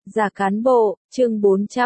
Giả cán bộ, chương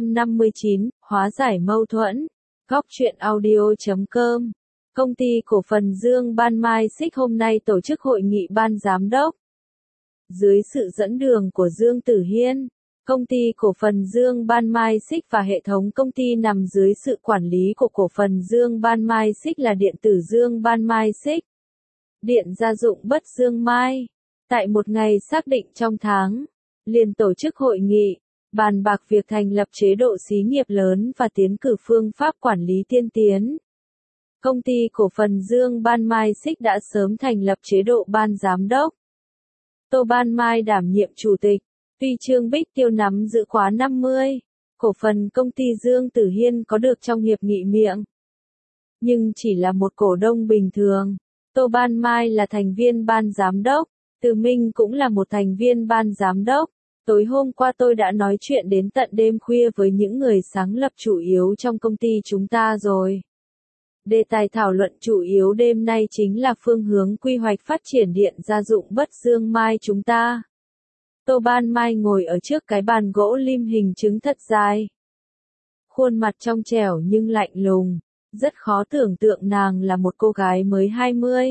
459, hóa giải mâu thuẫn. Góc truyện audio.com. Công ty cổ phần Dương Ban Mai Xích hôm nay tổ chức hội nghị ban giám đốc. Dưới sự dẫn đường của Dương Tử Hiên, công ty cổ phần Dương Ban Mai Xích và hệ thống công ty nằm dưới sự quản lý của cổ phần Dương Ban Mai Xích là điện tử Dương Ban Mai Xích, điện gia dụng Bất Dương Mai. Tại một ngày xác định trong tháng, liền tổ chức hội nghị, bàn bạc việc thành lập chế độ xí nghiệp lớn và tiến cử phương pháp quản lý tiên tiến. Công ty cổ phần Dương Ban Mai Xích đã sớm thành lập chế độ ban giám đốc. Tô Ban Mai đảm nhiệm chủ tịch, tuy Trương Bích Tiêu nắm giữ khóa 50, cổ phần công ty Dương Tử Hiên có được trong hiệp nghị miệng, nhưng chỉ là một cổ đông bình thường. Tô Ban Mai là thành viên ban giám đốc, Từ Minh cũng là một thành viên ban giám đốc. Tối hôm qua tôi đã nói chuyện đến tận đêm khuya với những người sáng lập chủ yếu trong công ty chúng ta rồi. Đề tài thảo luận chủ yếu đêm nay chính là phương hướng quy hoạch phát triển điện gia dụng Bất Dương Mai chúng ta. Tô Ban Mai ngồi ở trước cái bàn gỗ lim hình trứng thật dài. Khuôn mặt trong trẻo nhưng lạnh lùng, rất khó tưởng tượng nàng là một cô gái mới 20.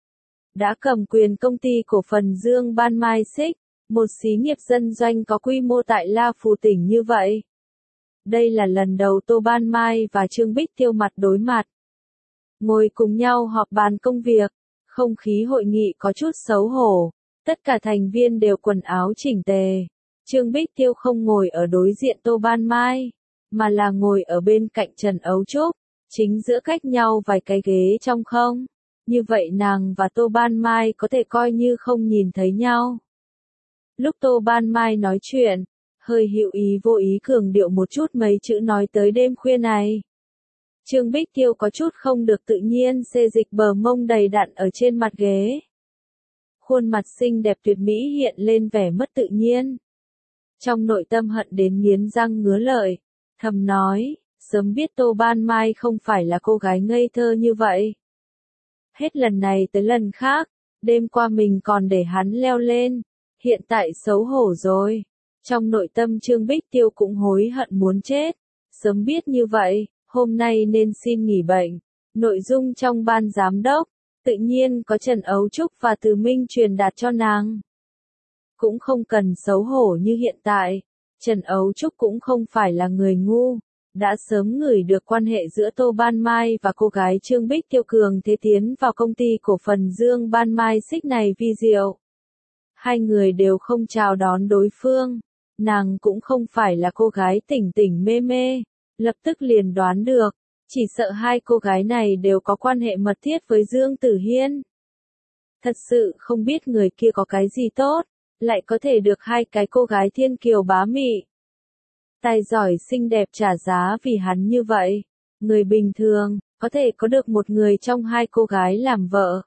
Đã cầm quyền công ty cổ phần Dương Ban Mai Xích, một xí nghiệp dân doanh có quy mô tại La Phù tỉnh như vậy. Đây là lần đầu Tô Ban Mai và Trương Bích Tiêu mặt đối mặt. Ngồi cùng nhau họp bàn công việc, không khí hội nghị có chút xấu hổ, tất cả thành viên đều quần áo chỉnh tề. Trương Bích Tiêu không ngồi ở đối diện Tô Ban Mai, mà là ngồi ở bên cạnh Trần Ấu Trúc, chính giữa cách nhau vài cái ghế trong không. Như vậy nàng và Tô Ban Mai có thể coi như không nhìn thấy nhau. Lúc Tô Ban Mai nói chuyện, hơi hữu ý vô ý cường điệu một chút mấy chữ nói tới đêm khuya này. Trương Bích Tiêu có chút không được tự nhiên xê dịch bờ mông đầy đặn ở trên mặt ghế. Khuôn mặt xinh đẹp tuyệt mỹ hiện lên vẻ mất tự nhiên. Trong nội tâm hận đến nghiến răng ngứa lợi, thầm nói, sớm biết Tô Ban Mai không phải là cô gái ngây thơ như vậy. Hết lần này tới lần khác, đêm qua mình còn để hắn leo lên, hiện tại xấu hổ rồi. Trong nội tâm Trương Bích Tiêu cũng hối hận muốn chết, sớm biết như vậy, hôm nay nên xin nghỉ bệnh. Nội dung trong ban giám đốc, tự nhiên có Trần Ấu Trúc và Từ Minh truyền đạt cho nàng. Cũng không cần xấu hổ như hiện tại, Trần Ấu Trúc cũng không phải là người ngu. Đã sớm ngửi được quan hệ giữa Tô Ban Mai và cô gái Trương Bích Tiêu cường thế tiến vào công ty cổ phần Dương Ban Mai Xích này vi diệu. Hai người đều không chào đón đối phương, nàng cũng không phải là cô gái tỉnh tỉnh mê mê, lập tức liền đoán được, chỉ sợ hai cô gái này đều có quan hệ mật thiết với Dương Tử Hiên. Thật sự không biết người kia có cái gì tốt, lại có thể được hai cái cô gái thiên kiều bá mị. Tài giỏi xinh đẹp trả giá vì hắn như vậy. Người bình thường, có thể có được một người trong hai cô gái làm vợ.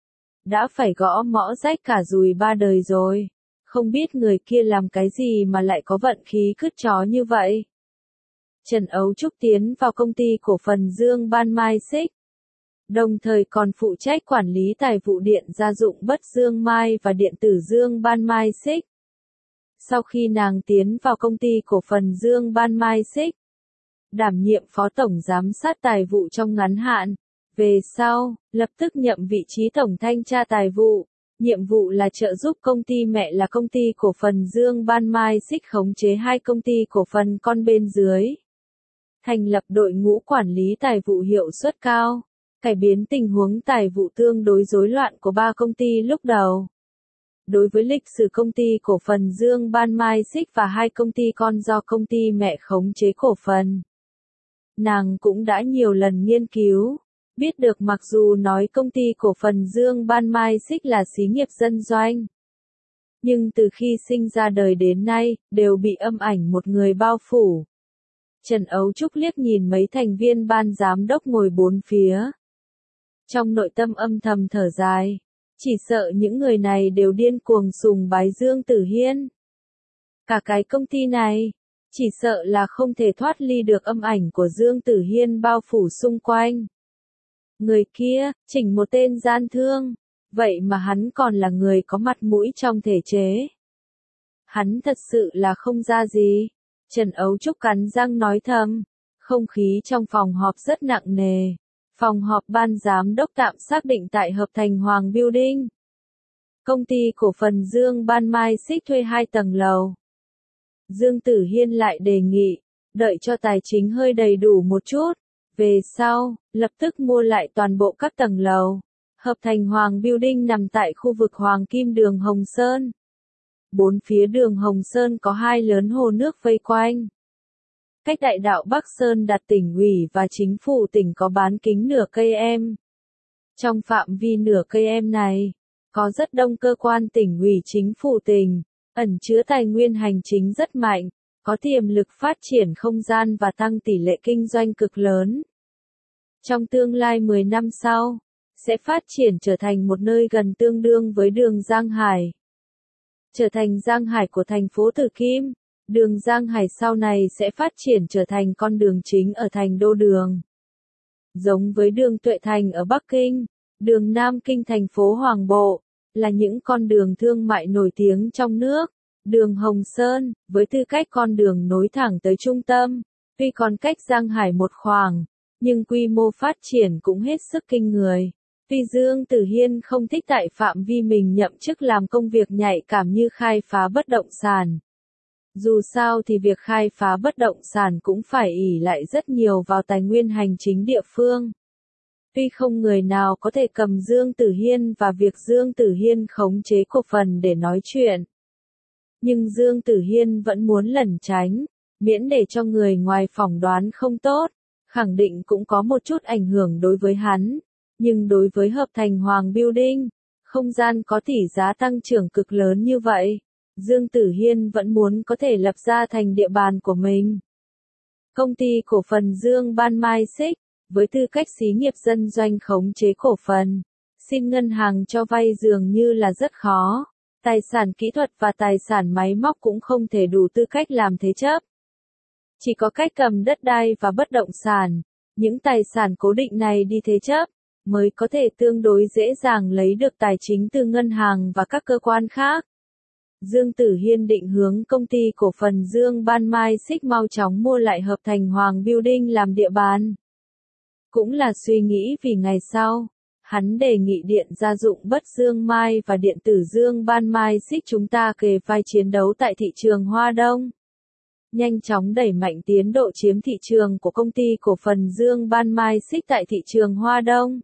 Đã phải gõ mõ rách cả dùi ba đời rồi. Không biết người kia làm cái gì mà lại có vận khí cứt chó như vậy. Trần Ấu Trúc tiến vào công ty cổ phần Dương Ban Mai Xích, đồng thời còn phụ trách quản lý tài vụ điện gia dụng Bất Dương Mai và điện tử Dương Ban Mai Xích. Sau khi nàng tiến vào công ty cổ phần Dương Ban Mai Xích, đảm nhiệm phó tổng giám sát tài vụ trong ngắn hạn, về sau, lập tức nhậm vị trí tổng thanh tra tài vụ, nhiệm vụ là trợ giúp công ty mẹ là công ty cổ phần Dương Ban Mai Xích khống chế hai công ty cổ phần con bên dưới. Thành lập đội ngũ quản lý tài vụ hiệu suất cao, cải biến tình huống tài vụ tương đối rối loạn của ba công ty lúc đầu. Đối với lịch sử công ty cổ phần Dương Ban Mai Xích và hai công ty con do công ty mẹ khống chế cổ phần, nàng cũng đã nhiều lần nghiên cứu, biết được mặc dù nói công ty cổ phần Dương Ban Mai Xích là xí nghiệp dân doanh, nhưng từ khi sinh ra đời đến nay, đều bị âm ảnh một người bao phủ. Trần Ấu Trúc liếc nhìn mấy thành viên ban giám đốc ngồi bốn phía. Trong nội tâm âm thầm thở dài. Chỉ sợ những người này đều điên cuồng sùng bái Dương Tử Hiên. Cả cái công ty này, chỉ sợ là không thể thoát ly được âm ảnh của Dương Tử Hiên bao phủ xung quanh. Người kia, chỉnh một tên gian thương, vậy mà hắn còn là người có mặt mũi trong thể chế. Hắn thật sự là không ra gì. Trần Ấu Trúc cắn răng nói thầm. Không khí trong phòng họp rất nặng nề. Phòng họp ban giám đốc tạm xác định tại Hợp Thành Hoàng Building. Công ty cổ phần Dương Ban Mai Xích thuê 2 tầng lầu. Dương Tử Hiên lại đề nghị, đợi cho tài chính hơi đầy đủ một chút. Về sau, lập tức mua lại toàn bộ các tầng lầu. Hợp Thành Hoàng Building nằm tại khu vực Hoàng Kim đường Hồng Sơn. 4 phía đường Hồng Sơn có 2 lớn hồ nước vây quanh. Cách đại đạo Bắc Sơn đặt tỉnh ủy và chính phủ tỉnh có bán kính nửa cây em. Trong phạm vi nửa cây em này, có rất đông cơ quan tỉnh ủy chính phủ tỉnh, ẩn chứa tài nguyên hành chính rất mạnh, có tiềm lực phát triển không gian và tăng tỷ lệ kinh doanh cực lớn. Trong tương lai 10 năm sau, sẽ phát triển trở thành một nơi gần tương đương với đường Giang Hải. Trở thành Giang Hải của thành phố Tử Kim, đường Giang Hải sau này sẽ phát triển trở thành con đường chính ở thành đô đường. Giống với đường Tuệ Thành ở Bắc Kinh, đường Nam Kinh thành phố Hoàng Bộ, là những con đường thương mại nổi tiếng trong nước. Đường Hồng Sơn, với tư cách con đường nối thẳng tới trung tâm, tuy còn cách Giang Hải một khoảng, nhưng quy mô phát triển cũng hết sức kinh người. Tuy Dương Tử Hiên không thích tại phạm vi mình nhậm chức làm công việc nhạy cảm như khai phá bất động sản. Dù sao thì việc khai phá bất động sản cũng phải ỷ lại rất nhiều vào tài nguyên hành chính địa phương. Tuy không người nào có thể cầm Dương Tử Hiên và việc Dương Tử Hiên khống chế cổ phần để nói chuyện. Nhưng Dương Tử Hiên vẫn muốn lẩn tránh, miễn để cho người ngoài phỏng đoán không tốt, khẳng định cũng có một chút ảnh hưởng đối với hắn. Nhưng đối với Hợp Thành Hoàng Building, không gian có tỷ giá tăng trưởng cực lớn như vậy, Dương Tử Hiên vẫn muốn có thể lập ra thành địa bàn của mình. Công ty cổ phần Dương Ban Mai Xích, với tư cách xí nghiệp dân doanh khống chế cổ phần, xin ngân hàng cho vay dường như là rất khó. Tài sản kỹ thuật và tài sản máy móc cũng không thể đủ tư cách làm thế chấp. Chỉ có cách cầm đất đai và bất động sản, những tài sản cố định này đi thế chấp, mới có thể tương đối dễ dàng lấy được tài chính từ ngân hàng và các cơ quan khác. Dương Tử Hiên định hướng công ty cổ phần Dương Ban Mai Xích mau chóng mua lại Hợp Thành Hoàng Building làm địa bàn. Cũng là suy nghĩ vì ngày sau. Hắn đề nghị Điện Gia dụng Bất Dương Mai và Điện tử Dương Ban Mai Xích chúng ta kề vai chiến đấu tại thị trường Hoa Đông. Nhanh chóng đẩy mạnh tiến độ chiếm thị trường của công ty cổ phần Dương Ban Mai Xích tại thị trường Hoa Đông.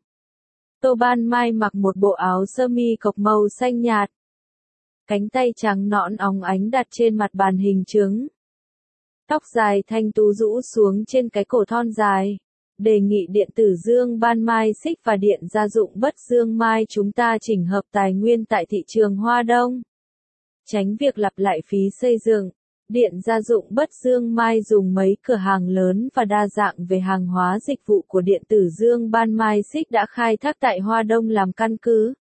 Tô Ban Mai mặc một bộ áo sơ mi cộc màu xanh nhạt. Cánh tay trắng nõn óng ánh đặt trên mặt bàn hình trứng. Tóc dài thanh tú rũ xuống trên cái cổ thon dài. Đề nghị Điện tử Dương Ban Mai Xích và Điện Gia dụng Bất Dương Mai chúng ta chỉnh hợp tài nguyên tại thị trường Hoa Đông. Tránh việc lặp lại phí xây dựng, Điện Gia dụng Bất Dương Mai dùng mấy cửa hàng lớn và đa dạng về hàng hóa dịch vụ của Điện tử Dương Ban Mai Xích đã khai thác tại Hoa Đông làm căn cứ.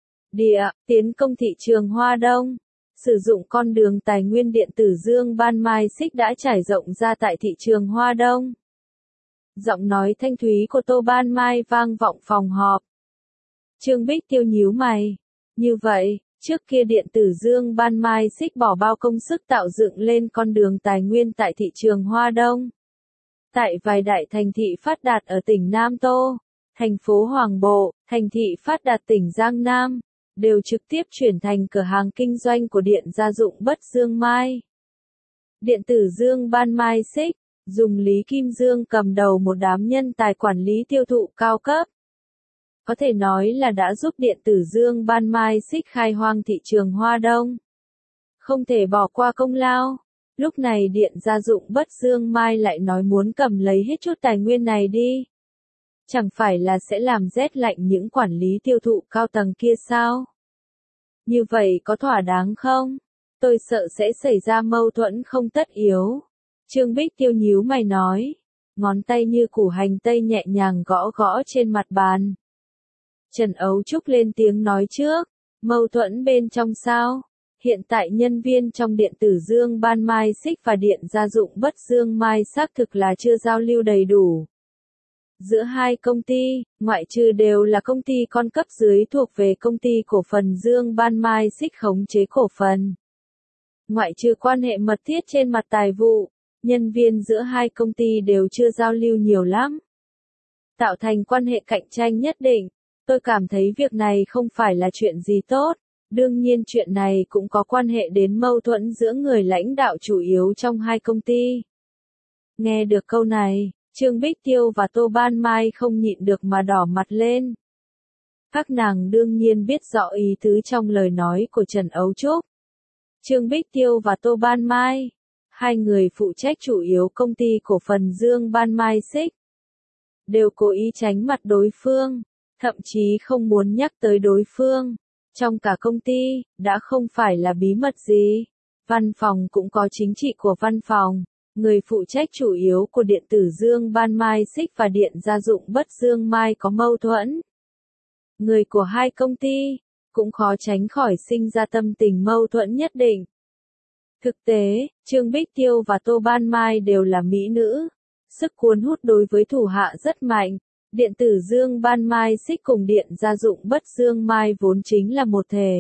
Tiến công thị trường Hoa Đông. Sử dụng con đường tài nguyên Điện tử Dương Ban Mai Xích đã trải rộng ra tại thị trường Hoa Đông. Giọng nói thanh thúy của Tô Ban Mai vang vọng phòng họp. Trương Bích Tiêu nhíu mày. Như vậy, trước kia Điện tử Dương Ban Mai Xích bỏ bao công sức tạo dựng lên con đường tài nguyên tại thị trường Hoa Đông. Tại vài đại thành thị phát đạt ở tỉnh Nam Tô, thành phố Hoàng Bộ, thành thị phát đạt tỉnh Giang Nam, đều trực tiếp chuyển thành cửa hàng kinh doanh của Điện Gia dụng Bất Dương Mai. Điện tử Dương Ban Mai Xích dùng Lý Kim Dương cầm đầu một đám nhân tài quản lý tiêu thụ cao cấp. Có thể nói là đã giúp Điện tử Dương Ban Mai Xích khai hoang thị trường Hoa Đông. Không thể bỏ qua công lao. Lúc này Điện Gia dụng Bất Dương Mai lại nói muốn cầm lấy hết chút tài nguyên này đi. Chẳng phải là sẽ làm rét lạnh những quản lý tiêu thụ cao tầng kia sao? Như vậy có thỏa đáng không? Tôi sợ sẽ xảy ra mâu thuẫn không tất yếu. Trương Bích Tiêu nhíu mày nói. Ngón tay như củ hành tây nhẹ nhàng gõ gõ trên mặt bàn. Trần Ấu Trúc lên tiếng nói trước. Mâu thuẫn bên trong sao? Hiện tại nhân viên trong Điện tử Dương Ban Mai Xích và Điện Gia dụng Bất Dương Mai xác thực là chưa giao lưu đầy đủ. Giữa hai công ty, ngoại trừ đều là công ty con cấp dưới thuộc về công ty cổ phần Dương Ban Mai Xích khống chế cổ phần. Ngoại trừ quan hệ mật thiết trên mặt tài vụ, nhân viên giữa hai công ty đều chưa giao lưu nhiều lắm. Tạo thành quan hệ cạnh tranh nhất định, tôi cảm thấy việc này không phải là chuyện gì tốt. Đương nhiên chuyện này cũng có quan hệ đến mâu thuẫn giữa người lãnh đạo chủ yếu trong hai công ty. Nghe được câu này, Trương Bích Tiêu và Tô Ban Mai không nhịn được mà đỏ mặt lên. Các nàng đương nhiên biết rõ ý tứ trong lời nói của Trần Ấu Trúc. Trương Bích Tiêu và Tô Ban Mai, hai người phụ trách chủ yếu công ty cổ phần Dương Ban Mai Xích, đều cố ý tránh mặt đối phương, thậm chí không muốn nhắc tới đối phương. Trong cả công ty, đã không phải là bí mật gì. Văn phòng cũng có chính trị của văn phòng. Người phụ trách chủ yếu của điện tử Dương Ban Mai Xích và điện gia dụng Bất Dương Mai có mâu thuẫn. Người của hai công ty, cũng khó tránh khỏi sinh ra tâm tình mâu thuẫn nhất định. Thực tế, Trương Bích Tiêu và Tô Ban Mai đều là mỹ nữ. Sức cuốn hút đối với thủ hạ rất mạnh. Điện tử Dương Ban Mai Xích cùng điện gia dụng Bất Dương Mai vốn chính là một thể.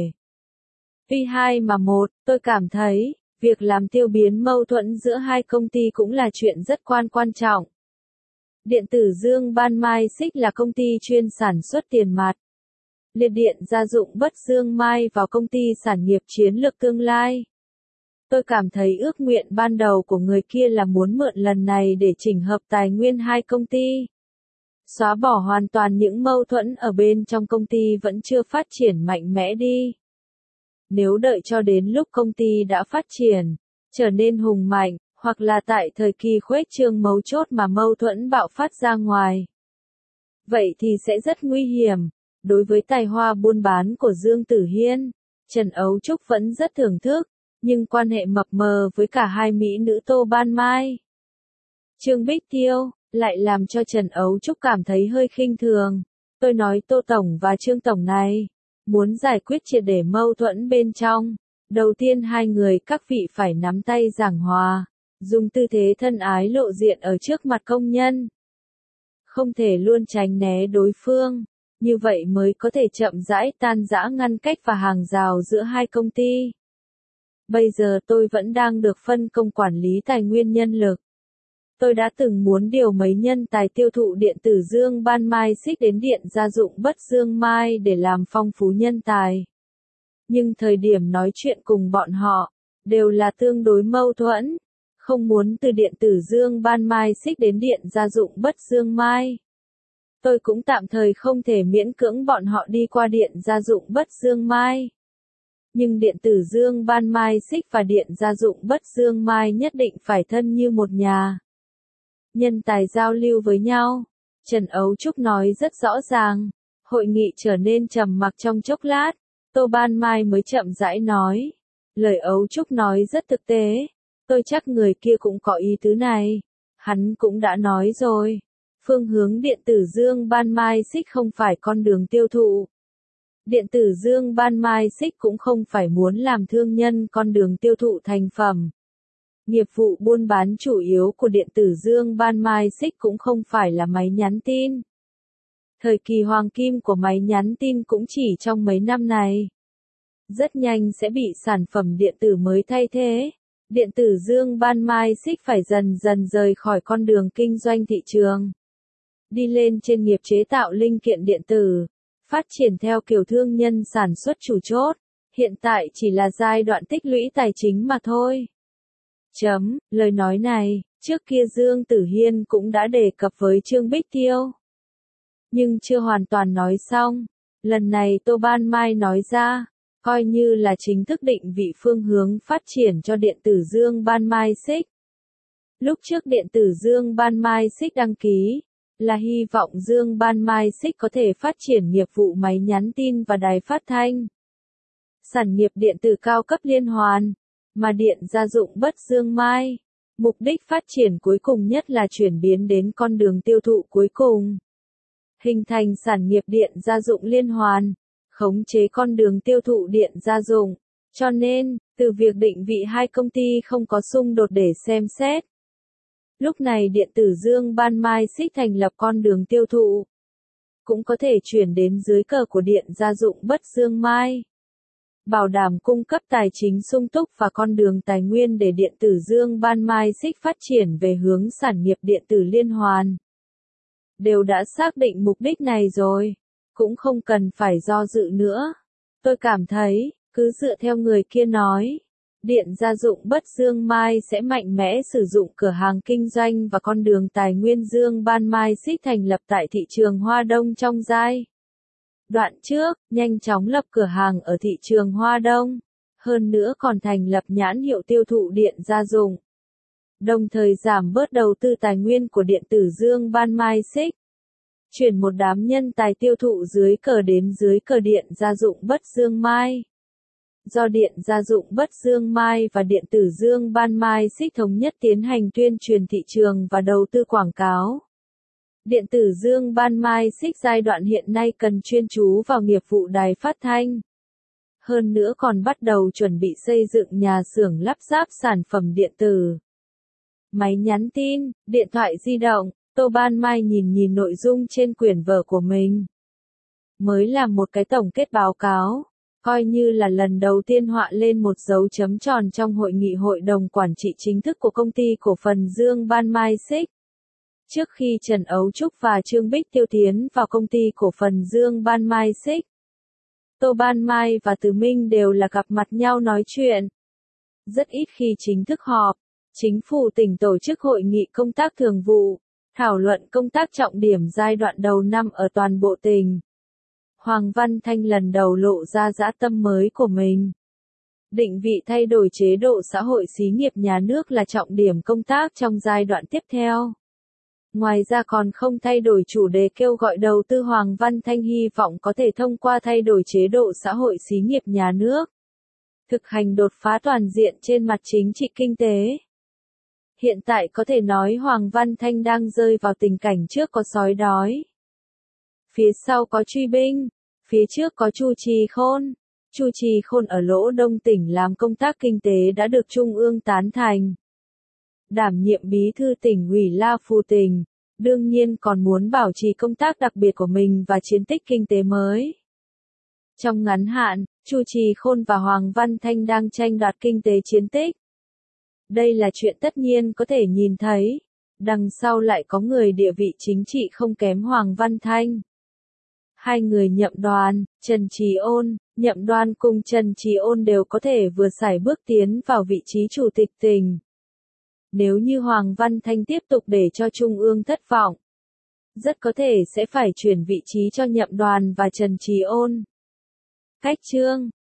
Tuy hai mà một, tôi cảm thấy, việc làm tiêu biến mâu thuẫn giữa hai công ty cũng là chuyện rất quan trọng. Điện tử Dương Ban Mai Xích là công ty chuyên sản xuất tiền mặt. Liệt điện gia dụng Bất Dương Mai vào công ty sản nghiệp chiến lược tương lai. Tôi cảm thấy ước nguyện ban đầu của người kia là muốn mượn lần này để chỉnh hợp tài nguyên hai công ty. Xóa bỏ hoàn toàn những mâu thuẫn ở bên trong công ty vẫn chưa phát triển mạnh mẽ đi. Nếu đợi cho đến lúc công ty đã phát triển, trở nên hùng mạnh, hoặc là tại thời kỳ khuếch trương mấu chốt mà mâu thuẫn bạo phát ra ngoài, vậy thì sẽ rất nguy hiểm. Đối với tài hoa buôn bán của Dương Tử Hiên, Trần Ấu Trúc vẫn rất thưởng thức, nhưng quan hệ mập mờ với cả hai mỹ nữ Tô Ban Mai, Trương Bích Tiêu, lại làm cho Trần Ấu Trúc cảm thấy hơi khinh thường. Tôi nói Tô Tổng và Trương Tổng này, muốn giải quyết triệt để mâu thuẫn bên trong, đầu tiên hai người các vị phải nắm tay giảng hòa, dùng tư thế thân ái lộ diện ở trước mặt công nhân. Không thể luôn tránh né đối phương, như vậy mới có thể chậm rãi tan rã ngăn cách và hàng rào giữa hai công ty. Bây giờ tôi vẫn đang được phân công quản lý tài nguyên nhân lực. Tôi đã từng muốn điều mấy nhân tài tiêu thụ điện tử Dương Ban Mai Xích đến điện gia dụng Bất Dương Mai để làm phong phú nhân tài. Nhưng thời điểm nói chuyện cùng bọn họ, đều là tương đối mâu thuẫn, không muốn từ điện tử Dương Ban Mai Xích đến điện gia dụng Bất Dương Mai. Tôi cũng tạm thời không thể miễn cưỡng bọn họ đi qua điện gia dụng Bất Dương Mai. Nhưng điện tử Dương Ban Mai Xích và điện gia dụng Bất Dương Mai nhất định phải thân như một nhà. Nhân tài giao lưu với nhau. Trần Ấu Trúc nói rất rõ ràng. Hội nghị trở nên trầm mặc trong chốc lát. Tô Ban Mai mới chậm rãi nói. Lời Ấu Trúc nói rất thực tế. Tôi chắc người kia cũng có ý tứ này. Hắn cũng đã nói rồi. Phương hướng điện tử Dương Ban Mai Xích không phải con đường tiêu thụ. Điện tử Dương Ban Mai Xích cũng không phải muốn làm thương nhân con đường tiêu thụ thành phẩm. Nghiệp vụ buôn bán chủ yếu của điện tử Dương Ban Mai Xích cũng không phải là máy nhắn tin. Thời kỳ hoàng kim của máy nhắn tin cũng chỉ trong mấy năm này. Rất nhanh sẽ bị sản phẩm điện tử mới thay thế. Điện tử Dương Ban Mai Xích phải dần dần rời khỏi con đường kinh doanh thị trường. Đi lên trên nghiệp chế tạo linh kiện điện tử. Phát triển theo kiểu thương nhân sản xuất chủ chốt. Hiện tại chỉ là giai đoạn tích lũy tài chính mà thôi. Lời nói này, trước kia Dương Tử Hiên cũng đã đề cập với Trương Bích Tiêu. Nhưng chưa hoàn toàn nói xong. Lần này Tô Ban Mai nói ra, coi như là chính thức định vị phương hướng phát triển cho điện tử Dương Ban Mai Xích. Lúc trước điện tử Dương Ban Mai Xích đăng ký, là hy vọng Dương Ban Mai Xích có thể phát triển nghiệp vụ máy nhắn tin và đài phát thanh. Sản nghiệp điện tử cao cấp liên hoàn. Mà điện gia dụng Bất Dương Mai, mục đích phát triển cuối cùng nhất là chuyển biến đến con đường tiêu thụ cuối cùng. Hình thành sản nghiệp điện gia dụng liên hoàn, khống chế con đường tiêu thụ điện gia dụng. Cho nên, từ việc định vị hai công ty không có xung đột để xem xét. Lúc này điện tử Dương Ban Mai Xích thành lập con đường tiêu thụ. Cũng có thể chuyển đến dưới cờ của điện gia dụng Bất Dương Mai. bảo đảm cung cấp tài chính sung túc và con đường tài nguyên để điện tử Dương Ban Mai Xích phát triển về hướng sản nghiệp điện tử liên hoàn. Đều đã xác định mục đích này rồi, cũng không cần phải do dự nữa. Tôi cảm thấy, cứ dựa theo người kia nói, Điện gia dụng Bất Dương Mai sẽ mạnh mẽ sử dụng cửa hàng kinh doanh và con đường tài nguyên Dương Ban Mai Xích thành lập tại thị trường Hoa Đông trong giai đoạn trước, nhanh chóng lập cửa hàng ở thị trường Hoa Đông, hơn nữa còn thành lập nhãn hiệu tiêu thụ điện gia dụng. Đồng thời giảm bớt đầu tư tài nguyên của điện tử Dương Ban Mai Xích. Chuyển một đám nhân tài tiêu thụ dưới cờ đến dưới cờ Điện gia dụng Bất Dương Mai. Do Điện gia dụng Bất Dương Mai và điện tử Dương Ban Mai Xích thống nhất tiến hành tuyên truyền thị trường và đầu tư quảng cáo. Điện tử Dương Ban Mai Xích giai đoạn hiện nay cần chuyên chú vào nghiệp vụ đài phát thanh. Hơn nữa còn bắt đầu chuẩn bị xây dựng nhà xưởng lắp ráp sản phẩm điện tử. Máy nhắn tin, điện thoại di động, Tô Ban Mai nhìn nội dung trên quyển vở của mình. Mới làm một cái tổng kết báo cáo, coi như là lần đầu tiên họa lên một dấu chấm tròn trong hội nghị hội đồng quản trị chính thức của công ty cổ phần Dương Ban Mai Xích. Trước khi Trần Ấu Trúc và Trương Bích Tiêu tiến vào công ty cổ phần Dương Ban Mai Xích, Tô Ban Mai và Từ Minh đều là gặp mặt nhau nói chuyện. Rất ít khi chính thức họp, chính phủ tỉnh tổ chức hội nghị công tác thường vụ, thảo luận công tác trọng điểm giai đoạn đầu năm ở toàn bộ tỉnh. Hoàng Văn Thanh lần đầu lộ ra dã tâm mới của mình. Định vị thay đổi chế độ xã hội xí nghiệp nhà nước là trọng điểm công tác trong giai đoạn tiếp theo. Ngoài ra còn không thay đổi chủ đề kêu gọi đầu tư. Hoàng Văn Thanh hy vọng có thể thông qua thay đổi chế độ xã hội xí nghiệp nhà nước, thực hành đột phá toàn diện trên mặt chính trị kinh tế. Hiện tại có thể nói Hoàng Văn Thanh đang rơi vào tình cảnh trước có sói đói, phía sau có truy binh, phía trước có Chu Trì Khôn. Chu Trì Khôn ở Lỗ Đông tỉnh làm công tác kinh tế đã được Trung ương tán thành. Đảm nhiệm bí thư tỉnh ủy La Phù tỉnh, đương nhiên còn muốn bảo trì công tác đặc biệt của mình và chiến tích kinh tế mới. Trong ngắn hạn, Chu Trì Khôn và Hoàng Văn Thanh đang tranh đoạt kinh tế chiến tích. Đây là chuyện tất nhiên có thể nhìn thấy. Đằng sau lại có người địa vị chính trị không kém Hoàng Văn Thanh. Hai người Nhậm Đoan, Trần Trí Ôn, Nhậm Đoan cùng Trần Trí Ôn đều có thể vừa sải bước tiến vào vị trí chủ tịch tỉnh. Nếu như Hoàng Văn Thanh tiếp tục để cho Trung ương thất vọng, rất có thể sẽ phải chuyển vị trí cho Nhậm Đoan và Trần Trí Ôn. Cách chương